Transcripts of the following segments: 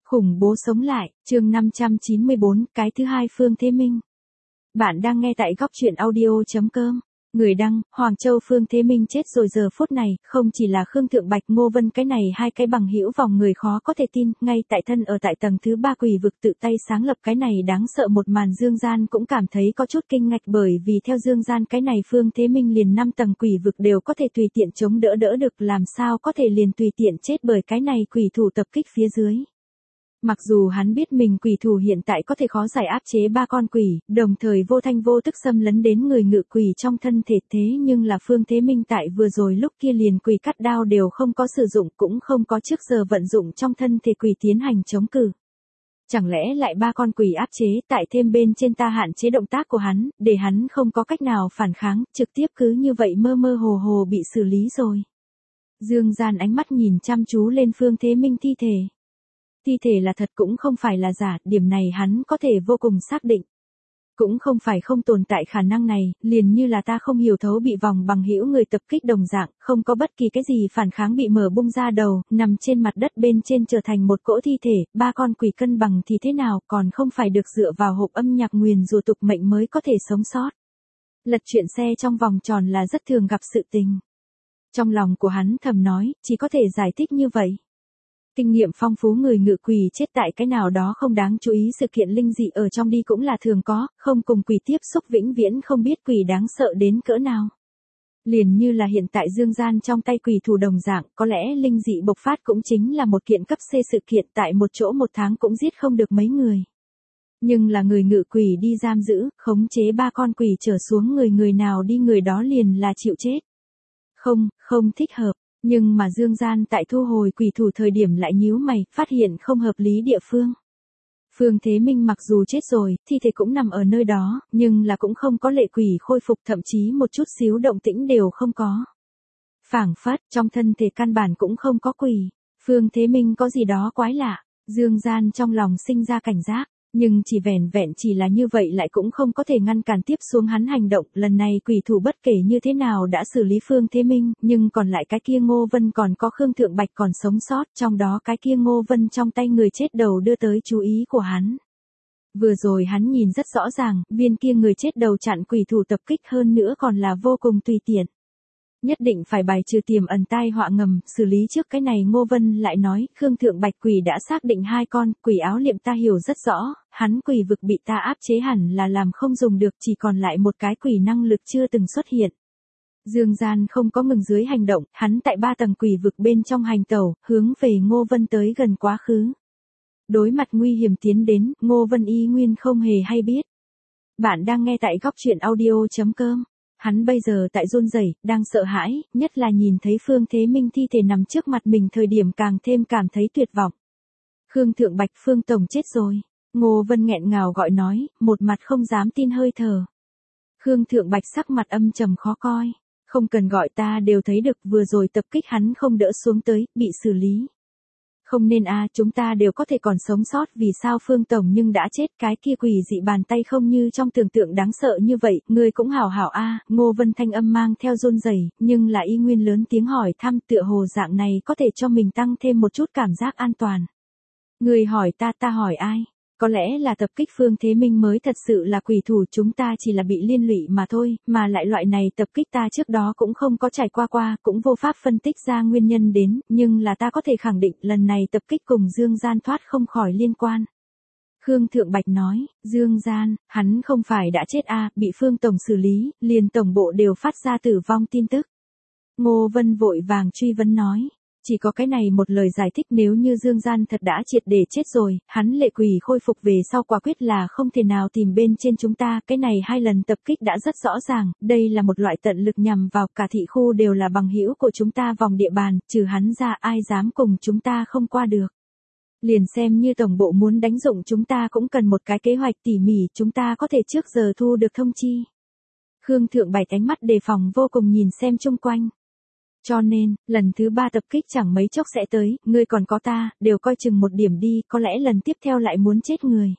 Khủng bố sống lại, chương 594, cái thứ hai Phương Thế Minh. Bạn đang nghe tại góc truyện audio.com. Người đăng, Hoàng Châu Phương Thế Minh chết rồi giờ phút này, không chỉ là Khương Thượng Bạch Ngô Vân cái này hai cái bằng hữu vòng người khó có thể tin, ngay tại thân ở tại tầng thứ 3 quỷ vực tự tay sáng lập cái này đáng sợ một màn Dương Gian cũng cảm thấy có chút kinh ngạc bởi vì theo Dương Gian cái này Phương Thế Minh liền 5 tầng quỷ vực đều có thể tùy tiện chống đỡ được làm sao có thể liền tùy tiện chết bởi cái này quỷ thủ tập kích phía dưới. Mặc dù hắn biết mình quỷ thủ hiện tại có thể khó giải áp chế ba con quỷ, đồng thời vô thanh vô tức xâm lấn đến người ngự quỷ trong thân thể thế nhưng là Phương Thế Minh tại vừa rồi lúc kia liền quỷ cắt đao đều không có sử dụng cũng không có trước giờ vận dụng trong thân thể quỷ tiến hành chống cự. Chẳng lẽ lại ba con quỷ áp chế tại thêm bên trên ta hạn chế động tác của hắn, để hắn không có cách nào phản kháng, trực tiếp cứ như vậy mơ mơ hồ hồ bị xử lý rồi. Dương Gian ánh mắt nhìn chăm chú lên Phương Thế Minh thi thể. Thi thể là thật cũng không phải là giả, điểm này hắn có thể vô cùng xác định. Cũng không phải không tồn tại khả năng này, liền như là ta không hiểu thấu bị vòng bằng hữu người tập kích đồng dạng, không có bất kỳ cái gì phản kháng bị mở bung ra đầu, nằm trên mặt đất bên trên trở thành một cỗ thi thể, ba con quỷ cân bằng thì thế nào còn không phải được dựa vào hộp âm nhạc nguyền rủa tục mệnh mới có thể sống sót. Lật chuyện xe trong vòng tròn là rất thường gặp sự tình. Trong lòng của hắn thầm nói, chỉ có thể giải thích như vậy. Kinh nghiệm phong phú người ngự quỷ chết tại cái nào đó không đáng chú ý sự kiện linh dị ở trong đi cũng là thường có, không cùng quỷ tiếp xúc vĩnh viễn không biết quỷ đáng sợ đến cỡ nào. Liền như là hiện tại Dương Gian trong tay quỷ thủ đồng dạng, có lẽ linh dị bộc phát cũng chính là một kiện cấp C sự kiện tại một chỗ một tháng cũng giết không được mấy người. Nhưng là người ngự quỷ đi giam giữ, khống chế ba con quỷ trở xuống người nào đi người đó liền là chịu chết. Không thích hợp. Nhưng mà Dương Gian tại thu hồi quỷ thủ thời điểm lại nhíu mày, phát hiện không hợp lý địa phương. Phương Thế Minh mặc dù chết rồi, thi thể cũng nằm ở nơi đó, nhưng là cũng không có lệ quỷ khôi phục thậm chí một chút xíu động tĩnh đều không có. Phảng phất, trong thân thể căn bản cũng không có quỷ. Phương Thế Minh có gì đó quái lạ. Dương Gian trong lòng sinh ra cảnh giác. Nhưng chỉ vẻn vẹn chỉ là như vậy lại cũng không có thể ngăn cản tiếp xuống hắn hành động, lần này quỷ thủ bất kể như thế nào đã xử lý Phương Thế Minh, nhưng còn lại cái kia Ngô Vân còn có Khương Thượng Bạch còn sống sót, trong đó cái kia Ngô Vân trong tay người chết đầu đưa tới chú ý của hắn. Vừa rồi hắn nhìn rất rõ ràng, viên kia người chết đầu chặn quỷ thủ tập kích hơn nữa còn là vô cùng tùy tiện. Nhất định phải bài trừ tiềm ẩn tai họa ngầm, xử lý trước cái này Ngô Vân lại nói, Khương Thượng Bạch quỷ đã xác định hai con, quỷ áo liệm ta hiểu rất rõ, hắn quỷ vực bị ta áp chế hẳn là làm không dùng được chỉ còn lại một cái quỷ năng lực chưa từng xuất hiện. Dương Gian không có ngừng dưới hành động, hắn tại 3 tầng quỷ vực bên trong hành tẩu, hướng về Ngô Vân tới gần quá khứ. Đối mặt nguy hiểm tiến đến, Ngô Vân y nguyên không hề hay biết. Bạn đang nghe tại góc truyện audio.com. Hắn bây giờ tại run rẩy, đang sợ hãi, nhất là nhìn thấy Phương Thế Minh thi thể nằm trước mặt mình thời điểm càng thêm cảm thấy tuyệt vọng. Khương Thượng Bạch Phương Tổng chết rồi. Ngô Vân nghẹn ngào gọi nói, một mặt không dám tin hơi thở. Khương Thượng Bạch sắc mặt âm trầm khó coi. Không cần gọi ta đều thấy được vừa rồi tập kích hắn không đỡ xuống tới, bị xử lý. Không nên chúng ta đều có thể còn sống sót vì sao Phương Tổng nhưng đã chết cái kia quỷ dị bàn tay không như trong tưởng tượng đáng sợ như vậy, ngươi cũng hảo hảo Ngô Vân thanh âm mang theo run rẩy nhưng là y nguyên lớn tiếng hỏi thăm tựa hồ dạng này có thể cho mình tăng thêm một chút cảm giác an toàn. Ngươi hỏi ta hỏi ai? Có lẽ là tập kích Phương Thế Minh mới thật sự là quỷ thủ chúng ta chỉ là bị liên lụy mà thôi, mà lại loại này tập kích ta trước đó cũng không có trải qua, cũng vô pháp phân tích ra nguyên nhân đến, nhưng là ta có thể khẳng định lần này tập kích cùng Dương Gian thoát không khỏi liên quan. Khương Thượng Bạch nói, Dương Gian, hắn không phải đã chết bị Phương Tổng xử lý, liền tổng bộ đều phát ra tử vong tin tức. Ngô Vân vội vàng truy vấn nói. Chỉ có cái này một lời giải thích nếu như Dương Gian thật đã triệt để chết rồi, hắn lệ quỷ khôi phục về sau quả quyết là không thể nào tìm bên trên chúng ta, cái này 2 lần tập kích đã rất rõ ràng, đây là một loại tận lực nhằm vào cả thị khu đều là bằng hữu của chúng ta vòng địa bàn, trừ hắn ra ai dám cùng chúng ta không qua được. Liền xem như tổng bộ muốn đánh dụng chúng ta cũng cần một cái kế hoạch tỉ mỉ chúng ta có thể trước giờ thu được thông chi. Khương Thượng Bạch ánh mắt đề phòng vô cùng nhìn xem chung quanh. Cho nên, lần thứ 3 tập kích chẳng mấy chốc sẽ tới, ngươi còn có ta, đều coi chừng một điểm đi, có lẽ lần tiếp theo lại muốn chết người.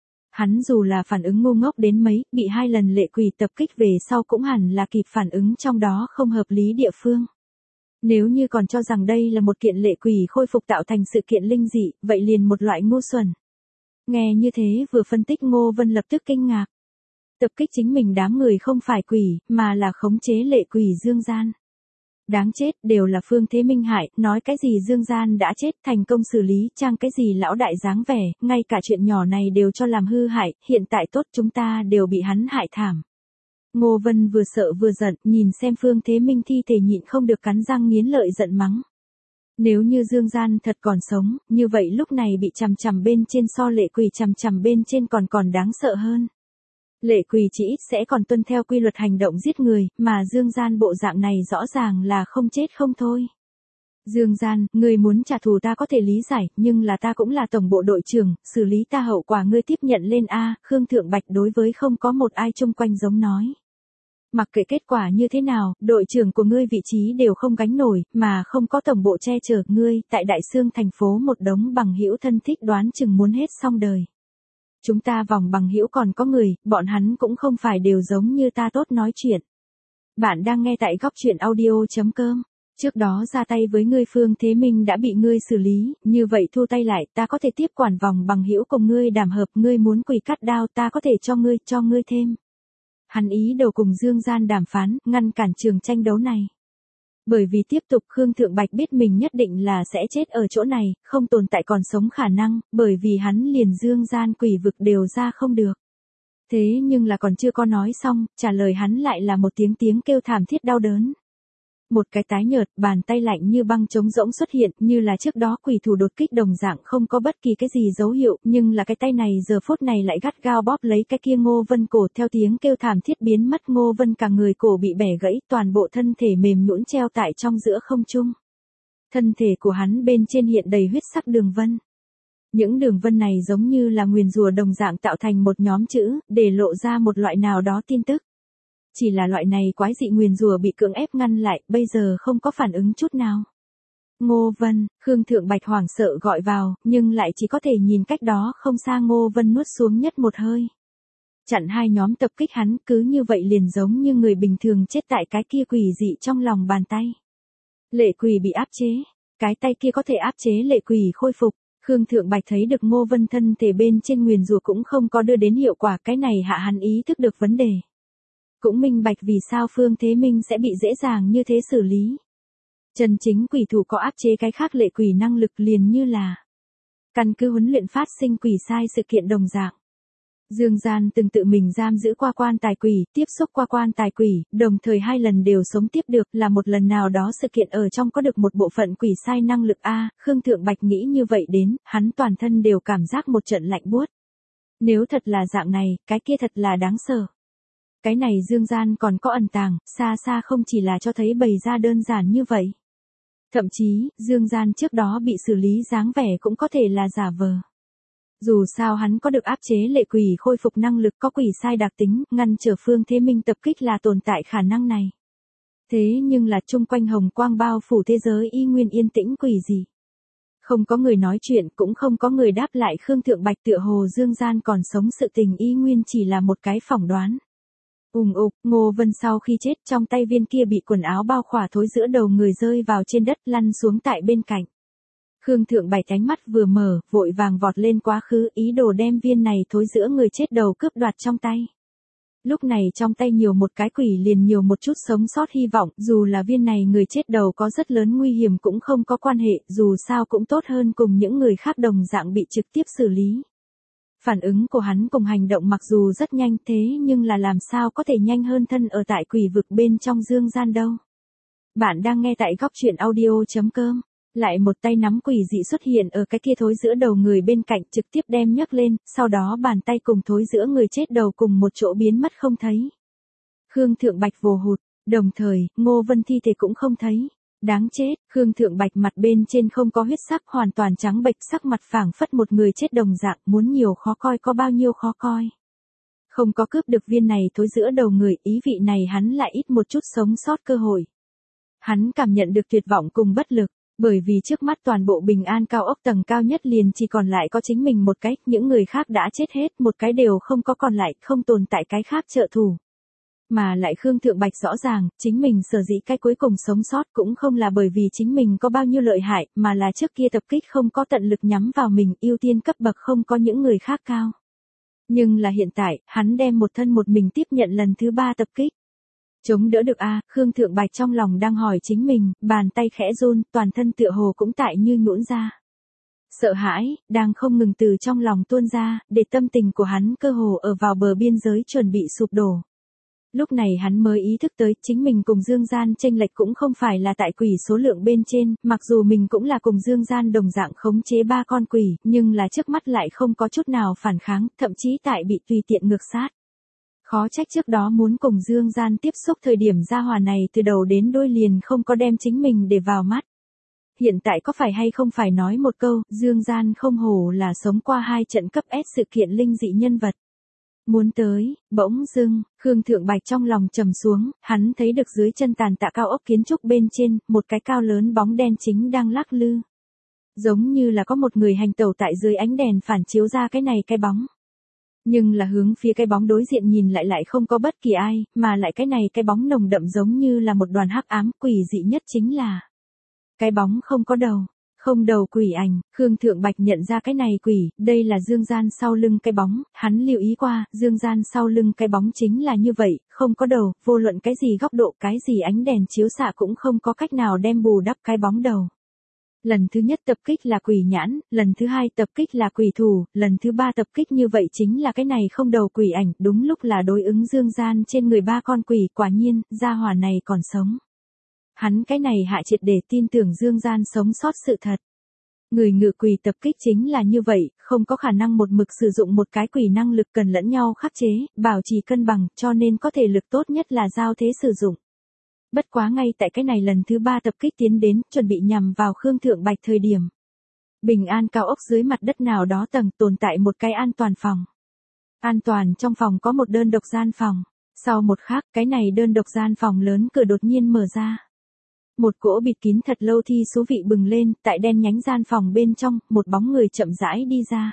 Hắn dù là phản ứng ngu ngốc đến mấy, bị 2 lần lệ quỷ tập kích về sau cũng hẳn là kịp phản ứng trong đó không hợp lý địa phương. Nếu như còn cho rằng đây là một kiện lệ quỷ khôi phục tạo thành sự kiện linh dị, vậy liền một loại ngu xuẩn. Nghe như thế vừa phân tích Ngô Vân lập tức kinh ngạc. Tập kích chính mình đám người không phải quỷ, mà là khống chế lệ quỷ Dương Gian. Đáng chết, đều là Phương Thế Minh hại, nói cái gì Dương Gian đã chết, thành công xử lý, trang cái gì lão đại dáng vẻ, ngay cả chuyện nhỏ này đều cho làm hư hại, hiện tại tốt chúng ta đều bị hắn hại thảm. Ngô Vân vừa sợ vừa giận, nhìn xem Phương Thế Minh thi thể nhịn không được cắn răng nghiến lợi giận mắng. Nếu như Dương Gian thật còn sống, như vậy lúc này bị chằm chằm bên trên so lệ quỷ chằm chằm bên trên còn đáng sợ hơn. Lệ quỷ chỉ ít sẽ còn tuân theo quy luật hành động giết người, mà Dương Gian bộ dạng này rõ ràng là không chết không thôi. Dương Gian, ngươi muốn trả thù ta có thể lý giải, nhưng là ta cũng là tổng bộ đội trưởng, xử lý ta hậu quả ngươi tiếp nhận lên A, Khương Thượng Bạch đối với không có một ai chung quanh giống nói. Mặc kệ kết quả như thế nào, đội trưởng của ngươi vị trí đều không gánh nổi, mà không có tổng bộ che chở ngươi, tại Đại Xương thành phố một đống bằng hữu thân thích đoán chừng muốn hết xong đời. Chúng ta vòng bằng hữu còn có người, bọn hắn cũng không phải đều giống như ta tốt nói chuyện. Bạn đang nghe tại góc chuyện audio.com. Trước đó ra tay với ngươi Phương Thế Minh đã bị ngươi xử lý, như vậy thu tay lại, ta có thể tiếp quản vòng bằng hữu cùng ngươi đàm hợp, ngươi muốn quỳ cắt đao ta có thể cho ngươi thêm. Hắn ý đồ cùng Dương Gian đàm phán, ngăn cản trường tranh đấu này. Bởi vì tiếp tục Khương Thượng Bạch biết mình nhất định là sẽ chết ở chỗ này, không tồn tại còn sống khả năng, bởi vì hắn liền Dương Gian quỷ vực đều ra không được. Thế nhưng là còn chưa có nói xong, trả lời hắn lại là một tiếng kêu thảm thiết đau đớn. Một cái tái nhợt, bàn tay lạnh như băng trống rỗng xuất hiện, như là trước đó quỷ thủ đột kích đồng dạng không có bất kỳ cái gì dấu hiệu, nhưng là cái tay này giờ phút này lại gắt gao bóp lấy cái kia Ngô Vân cổ, theo tiếng kêu thảm thiết biến mất, Ngô Vân cả người cổ bị bẻ gãy, toàn bộ thân thể mềm nhũn treo tại trong giữa không trung. Thân thể của hắn bên trên hiện đầy huyết sắc đường vân. Những đường vân này giống như là nguyền rủa đồng dạng tạo thành một nhóm chữ, để lộ ra một loại nào đó tin tức. Chỉ là loại này quái dị nguyền rủa bị cưỡng ép ngăn lại, bây giờ không có phản ứng chút nào. Ngô Vân, Khương Thượng Bạch hoảng sợ gọi vào, nhưng lại chỉ có thể nhìn cách đó không xa Ngô Vân nuốt xuống nhất một hơi. Chặn hai nhóm tập kích hắn cứ như vậy liền giống như người bình thường chết tại cái kia quỷ dị trong lòng bàn tay. Lệ quỷ bị áp chế, cái tay kia có thể áp chế lệ quỷ khôi phục. Khương Thượng Bạch thấy được Ngô Vân thân thể bên trên nguyền rủa cũng không có đưa đến hiệu quả, cái này hạ hắn ý thức được vấn đề. Cũng minh bạch vì sao Phương Thế Minh sẽ bị dễ dàng như thế xử lý. Chân chính quỷ thủ có áp chế cái khác lệ quỷ năng lực liền như là căn cứ huấn luyện phát sinh quỷ sai sự kiện đồng dạng. Dương Gian từng tự mình giam giữ qua quan tài quỷ, tiếp xúc qua quan tài quỷ, đồng thời 2 lần đều sống tiếp được, là một lần nào đó sự kiện ở trong có được một bộ phận quỷ sai năng lực A, Khương Thượng Bạch nghĩ như vậy đến, hắn toàn thân đều cảm giác một trận lạnh buốt. Nếu thật là dạng này, cái kia thật là đáng sợ. Cái này Dương Gian còn có ẩn tàng, xa xa không chỉ là cho thấy bày ra đơn giản như vậy. Thậm chí, Dương Gian trước đó bị xử lý dáng vẻ cũng có thể là giả vờ. Dù sao hắn có được áp chế lệ quỷ khôi phục năng lực, có quỷ sai đặc tính, ngăn trở Phương Thế Minh tập kích là tồn tại khả năng này. Thế nhưng là chung quanh hồng quang bao phủ thế giới y nguyên yên tĩnh quỷ gì. Không có người nói chuyện, cũng không có người đáp lại, Khương Thượng Bạch tựa hồ Dương Gian còn sống sự tình y nguyên chỉ là một cái phỏng đoán. Ngô Vân sau khi chết trong tay viên kia bị quần áo bao khỏa thối giữa đầu người rơi vào trên đất lăn xuống tại bên cạnh. Khương Thượng Bạch ánh mắt vừa mở, vội vàng vọt lên quá khứ, ý đồ đem viên này thối giữa người chết đầu cướp đoạt trong tay. Lúc này trong tay nhiều một cái quỷ liền nhiều một chút sống sót hy vọng, dù là viên này người chết đầu có rất lớn nguy hiểm cũng không có quan hệ, dù sao cũng tốt hơn cùng những người khác đồng dạng bị trực tiếp xử lý. Phản ứng của hắn cùng hành động mặc dù rất nhanh thế nhưng là làm sao có thể nhanh hơn thân ở tại quỷ vực bên trong Dương Gian đâu. Bạn đang nghe tại góc chuyện audio.com. Lại một tay nắm quỷ dị xuất hiện ở cái kia thối giữa đầu người bên cạnh, trực tiếp đem nhấc lên, sau đó bàn tay cùng thối giữa người chết đầu cùng một chỗ biến mất không thấy. Khương Thượng Bạch vồ hụt, đồng thời, Ngô Vân thi thể cũng không thấy. Đáng chết, Khương Thượng Bạch mặt bên trên không có huyết sắc, hoàn toàn trắng bệch, sắc mặt phảng phất một người chết đồng dạng, muốn nhiều khó coi có bao nhiêu khó coi. Không có cướp được viên này thối giữa đầu người, ý vị này hắn lại ít một chút sống sót cơ hội. Hắn cảm nhận được tuyệt vọng cùng bất lực, bởi vì trước mắt toàn bộ Bình An cao ốc tầng cao nhất liền chỉ còn lại có chính mình một cái, những người khác đã chết hết, một cái đều không có còn lại, không tồn tại cái khác trợ thủ. Mà lại Khương Thượng Bạch rõ ràng, chính mình sở dĩ cái cuối cùng sống sót cũng không là bởi vì chính mình có bao nhiêu lợi hại, mà là trước kia tập kích không có tận lực nhắm vào mình, ưu tiên cấp bậc không có những người khác cao. Nhưng là hiện tại, hắn đem một thân một mình tiếp nhận lần thứ 3 tập kích. Chống đỡ được a? Khương Thượng Bạch trong lòng đang hỏi chính mình, bàn tay khẽ run, toàn thân tựa hồ cũng tại như nhũn ra. Sợ hãi, đang không ngừng từ trong lòng tuôn ra, để tâm tình của hắn cơ hồ ở vào bờ biên giới chuẩn bị sụp đổ. Lúc này hắn mới ý thức tới chính mình cùng Dương Gian chênh lệch cũng không phải là tại quỷ số lượng bên trên, mặc dù mình cũng là cùng Dương Gian đồng dạng khống chế 3 con quỷ, nhưng là trước mắt lại không có chút nào phản kháng, thậm chí tại bị tùy tiện ngược sát. Khó trách trước đó muốn cùng Dương Gian tiếp xúc thời điểm gia hỏa này từ đầu đến đuôi liền không có đem chính mình để vào mắt. Hiện tại có phải hay không phải nói một câu, Dương Gian không hổ là sống qua 2 trận cấp S sự kiện linh dị nhân vật. Muốn tới, bỗng dưng, Khương Thượng Bạch trong lòng trầm xuống, hắn thấy được dưới chân tàn tạ cao ốc kiến trúc bên trên, một cái cao lớn bóng đen chính đang lắc lư. Giống như là có một người hành tẩu tại dưới ánh đèn phản chiếu ra cái bóng. Nhưng là hướng phía cái bóng đối diện nhìn lại không có bất kỳ ai, mà lại cái bóng nồng đậm giống như là một đoàn hắc ám, quỷ dị nhất chính là cái bóng không có đầu. Không đầu quỷ ảnh, Khương Thượng Bạch nhận ra cái này quỷ, đây là Dương Gian sau lưng cái bóng, hắn lưu ý qua, Dương Gian sau lưng cái bóng chính là như vậy, không có đầu, vô luận cái gì góc độ, cái gì ánh đèn chiếu xạ cũng không có cách nào đem bù đắp cái bóng đầu. Lần thứ nhất tập kích là quỷ nhãn, lần thứ 2 tập kích là quỷ thủ, lần thứ 3 tập kích như vậy chính là cái này không đầu quỷ ảnh, đúng lúc là đối ứng Dương Gian trên người 3 con quỷ, quả nhiên, gia hỏa này còn sống. Hắn cái này hạ triệt để tin tưởng Dương Gian sống sót sự thật. Người ngự quỷ tập kích chính là như vậy, không có khả năng một mực sử dụng một cái quỷ năng lực cần lẫn nhau khắc chế, bảo trì cân bằng, cho nên có thể lực tốt nhất là giao thế sử dụng. Bất quá ngay tại cái này lần thứ 3 tập kích tiến đến, chuẩn bị nhằm vào Khương Thượng Bạch thời điểm. Bình An cao ốc dưới mặt đất nào đó tầng tồn tại một cái an toàn phòng. An toàn trong phòng có một đơn độc gian phòng. Sau một khắc, cái này đơn độc gian phòng lớn cửa đột nhiên mở ra. Một cỗ bịt kín thật lâu thi số vị bừng lên, tại đen nhánh gian phòng bên trong, một bóng người chậm rãi đi ra.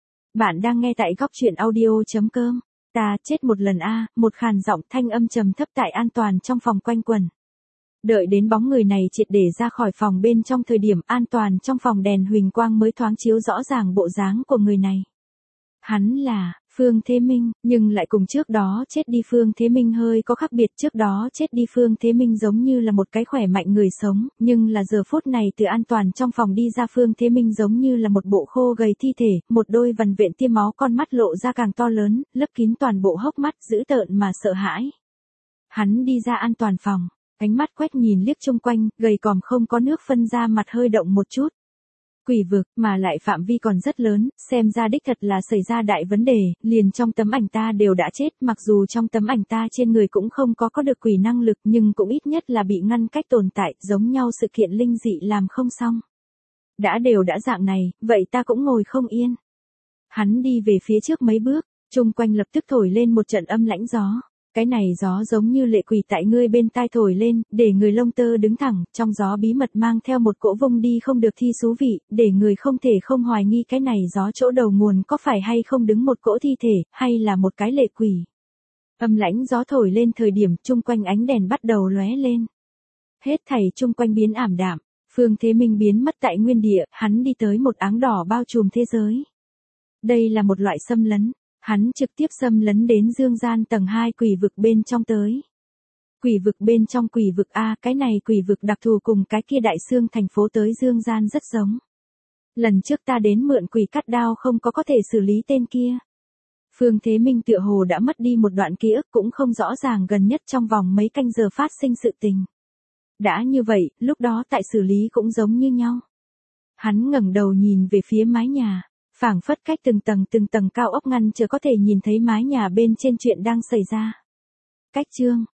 Bạn đang nghe tại góc truyện audio.com. Ta chết một lần a, một khàn giọng thanh âm trầm thấp tại an toàn trong phòng quanh quẩn. Đợi đến bóng người này triệt để ra khỏi phòng bên trong thời điểm an toàn trong phòng đèn huỳnh quang mới thoáng chiếu rõ ràng bộ dáng của người này. Hắn là Phương Thế Minh, nhưng lại cùng trước đó chết đi Phương Thế Minh hơi có khác biệt, trước đó chết đi Phương Thế Minh giống như là một cái khỏe mạnh người sống, nhưng là giờ phút này từ an toàn trong phòng đi ra Phương Thế Minh giống như là một bộ khô gầy thi thể, một đôi vằn vện tiêm máu con mắt lộ ra càng to lớn, lấp kín toàn bộ hốc mắt dữ tợn mà sợ hãi. Hắn đi ra an toàn phòng, ánh mắt quét nhìn liếc chung quanh, gầy còm không có nước phân ra mặt hơi động một chút. Quỷ vực, mà lại phạm vi còn rất lớn, xem ra đích thật là xảy ra đại vấn đề, liền trong tấm ảnh ta đều đã chết, mặc dù trong tấm ảnh ta trên người cũng không có được quỷ năng lực nhưng cũng ít nhất là bị ngăn cách tồn tại, giống nhau sự kiện linh dị làm không xong. Đã dạng này, vậy ta cũng ngồi không yên. Hắn đi về phía trước mấy bước, chung quanh lập tức thổi lên một trận âm lãnh gió. Cái này gió giống như lệ quỷ tại ngươi bên tai thổi lên, để người lông tơ đứng thẳng, trong gió bí mật mang theo một cỗ vung đi không được thi thú vị, để người không thể không hoài nghi cái này gió chỗ đầu nguồn có phải hay không đứng một cỗ thi thể, hay là một cái lệ quỷ. Âm lãnh gió thổi lên thời điểm chung quanh ánh đèn bắt đầu lóe lên. Hết thảy chung quanh biến ảm đạm, Phương Thế Minh biến mất tại nguyên địa, hắn đi tới một áng đỏ bao trùm thế giới. Đây là một loại xâm lấn. Hắn trực tiếp xâm lấn đến Dương Gian tầng 2 quỷ vực bên trong tới. Quỷ vực bên trong quỷ vực A, cái này quỷ vực đặc thù cùng cái kia đại xương thành phố tới Dương Gian rất giống. Lần trước ta đến mượn quỷ cắt đao không có thể xử lý tên kia. Phương Thế Minh tựa hồ đã mất đi một đoạn ký ức cũng không rõ ràng gần nhất trong vòng mấy canh giờ phát sinh sự tình. Đã như vậy, lúc đó tại xử lý cũng giống như nhau. Hắn ngẩng đầu nhìn về phía mái nhà. Phảng phất cách từng tầng cao ốc ngăn chờ có thể nhìn thấy mái nhà bên trên chuyện đang xảy ra. Cách chương